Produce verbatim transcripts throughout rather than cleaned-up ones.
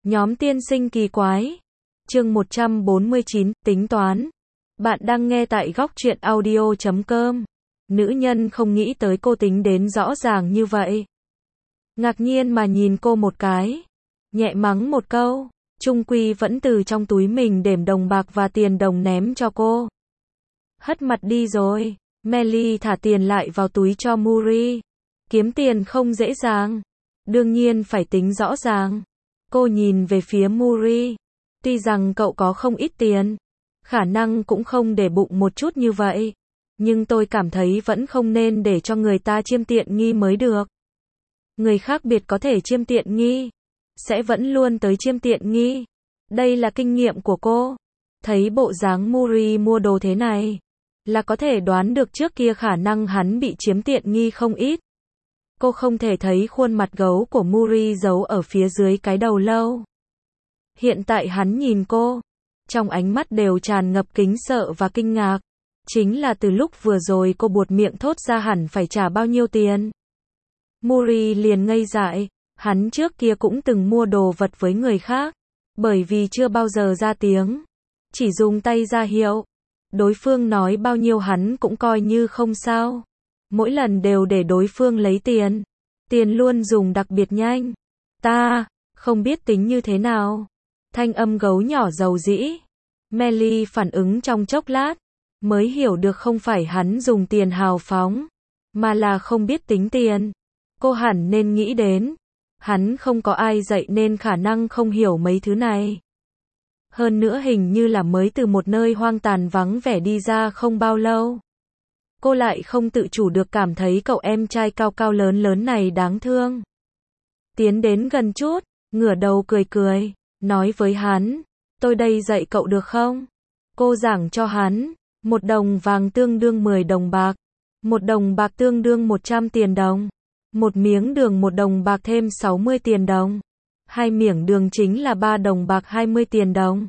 Nhóm tiên sinh kỳ quái. Chương một trăm bốn mươi chín, tính toán. Bạn đang nghe tại góc truyện audio chấm com. Nữ nhân không nghĩ tới cô tính đến rõ ràng như vậy. Ngạc nhiên mà nhìn cô một cái. Nhẹ mắng một câu. Trung quy vẫn từ trong túi mình đểm đồng bạc và tiền đồng ném cho cô. Hất mặt đi rồi. Melly thả tiền lại vào túi cho Muri. Kiếm tiền không dễ dàng. Đương nhiên phải tính rõ ràng. Cô nhìn về phía Muri. Tuy rằng cậu có không ít tiền, khả năng cũng không để bụng một chút như vậy. Nhưng tôi cảm thấy vẫn không nên để cho người ta chiêm tiện nghi mới được. Người khác biệt có thể chiêm tiện nghi, sẽ vẫn luôn tới chiêm tiện nghi. Đây là kinh nghiệm của cô. Thấy bộ dáng Muri mua đồ thế này, là có thể đoán được trước kia khả năng hắn bị chiếm tiện nghi không ít. Cô không thể thấy khuôn mặt gấu của Muri giấu ở phía dưới cái đầu lâu. Hiện tại hắn nhìn cô, trong ánh mắt đều tràn ngập kính sợ và kinh ngạc. Chính là từ lúc vừa rồi cô buột miệng thốt ra hẳn phải trả bao nhiêu tiền. Muri liền ngây dại, hắn trước kia cũng từng mua đồ vật với người khác, bởi vì chưa bao giờ ra tiếng, chỉ dùng tay ra hiệu. Đối phương nói bao nhiêu hắn cũng coi như không sao. Mỗi lần đều để đối phương lấy tiền. Tiền luôn dùng đặc biệt nhanh. Ta, không biết tính như thế nào. Thanh âm gấu nhỏ dầu dĩ. Melly phản ứng trong chốc lát, mới hiểu được không phải hắn dùng tiền hào phóng, mà là không biết tính tiền. Cô hẳn nên nghĩ đến, hắn không có ai dạy nên khả năng không hiểu mấy thứ này. Hơn nữa hình như là mới từ một nơi hoang tàn vắng vẻ đi ra không bao lâu. Cô lại không tự chủ được cảm thấy cậu em trai cao cao lớn lớn này đáng thương. Tiến đến gần chút, ngửa đầu cười cười, nói với hắn, tôi đây dạy cậu được không? Cô giảng cho hắn, một đồng vàng tương đương mười đồng bạc, một đồng bạc tương đương một trăm tiền đồng, một miếng đường một đồng bạc thêm sáu mươi tiền đồng, hai miếng đường chính là ba đồng bạc hai mươi tiền đồng.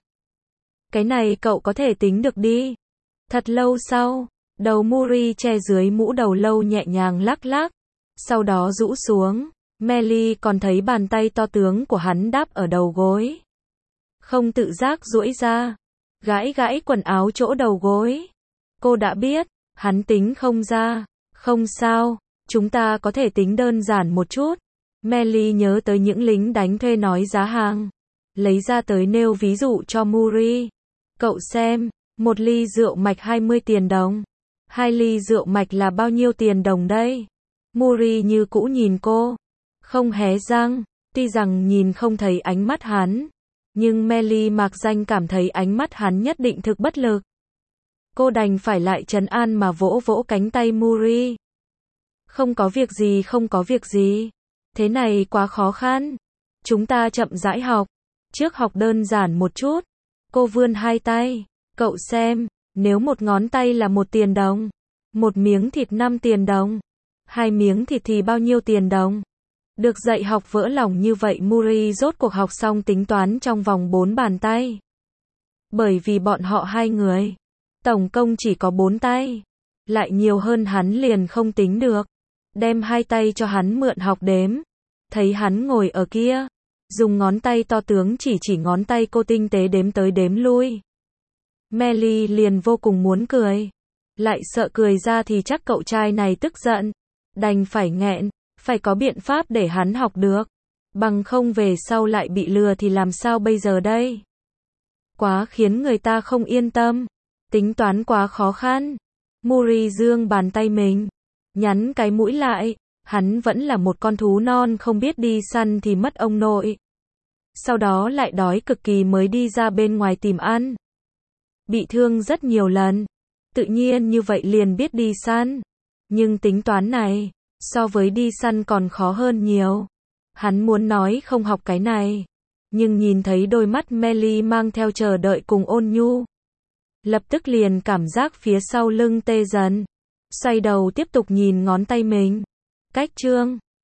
Cái này cậu có thể tính được đi. Thật lâu sau, đầu Muri che dưới mũ đầu lâu nhẹ nhàng lắc lắc, sau đó rũ xuống. Melly còn thấy bàn tay to tướng của hắn đáp ở đầu gối. Không tự giác duỗi ra, gãi gãi quần áo chỗ đầu gối. Cô đã biết, hắn tính không ra. Không sao, chúng ta có thể tính đơn giản một chút. Melly nhớ tới những lính đánh thuê nói giá hàng, lấy ra tới nêu ví dụ cho Muri. Cậu xem, một ly rượu mạch hai mươi tiền đồng. Hai ly rượu mạch là bao nhiêu tiền đồng đây? Muri như cũ nhìn cô, không hé răng. Tuy rằng nhìn không thấy ánh mắt hắn, nhưng Melly mạc danh cảm thấy ánh mắt hắn nhất định thực bất lực. Cô đành phải lại trấn an mà vỗ vỗ cánh tay Muri. Không có việc gì, không có việc gì. Thế này quá khó khăn. Chúng ta chậm rãi học. Trước học đơn giản một chút. Cô vươn hai tay. Cậu xem, nếu một ngón tay là một tiền đồng, một miếng thịt năm tiền đồng, hai miếng thịt thì bao nhiêu tiền đồng? Được dạy học vỡ lòng như vậy Muri rốt cuộc học xong tính toán trong vòng bốn bàn tay. Bởi vì bọn họ hai người, tổng công chỉ có bốn tay, lại nhiều hơn hắn liền không tính được. Đem hai tay cho hắn mượn học đếm. Thấy hắn ngồi ở kia, dùng ngón tay to tướng chỉ chỉ ngón tay cô tinh tế đếm tới đếm lui. Melly liền vô cùng muốn cười, lại sợ cười ra thì chắc cậu trai này tức giận, đành phải nghẹn, phải có biện pháp để hắn học được, bằng không về sau lại bị lừa thì làm sao bây giờ đây? Quá khiến người ta không yên tâm, tính toán quá khó khăn. Muri giương bàn tay mình, nhắn cái mũi lại, hắn vẫn là một con thú non không biết đi săn thì mất ông nội. Sau đó lại đói cực kỳ mới đi ra bên ngoài tìm ăn. Bị thương rất nhiều lần, tự nhiên như vậy liền biết đi săn. Nhưng tính toán này, so với đi săn còn khó hơn nhiều. Hắn muốn nói không học cái này, nhưng nhìn thấy đôi mắt Melly mang theo chờ đợi cùng ôn nhu, lập tức liền cảm giác phía sau lưng tê dần. Xoay đầu tiếp tục nhìn ngón tay mình. Cách chương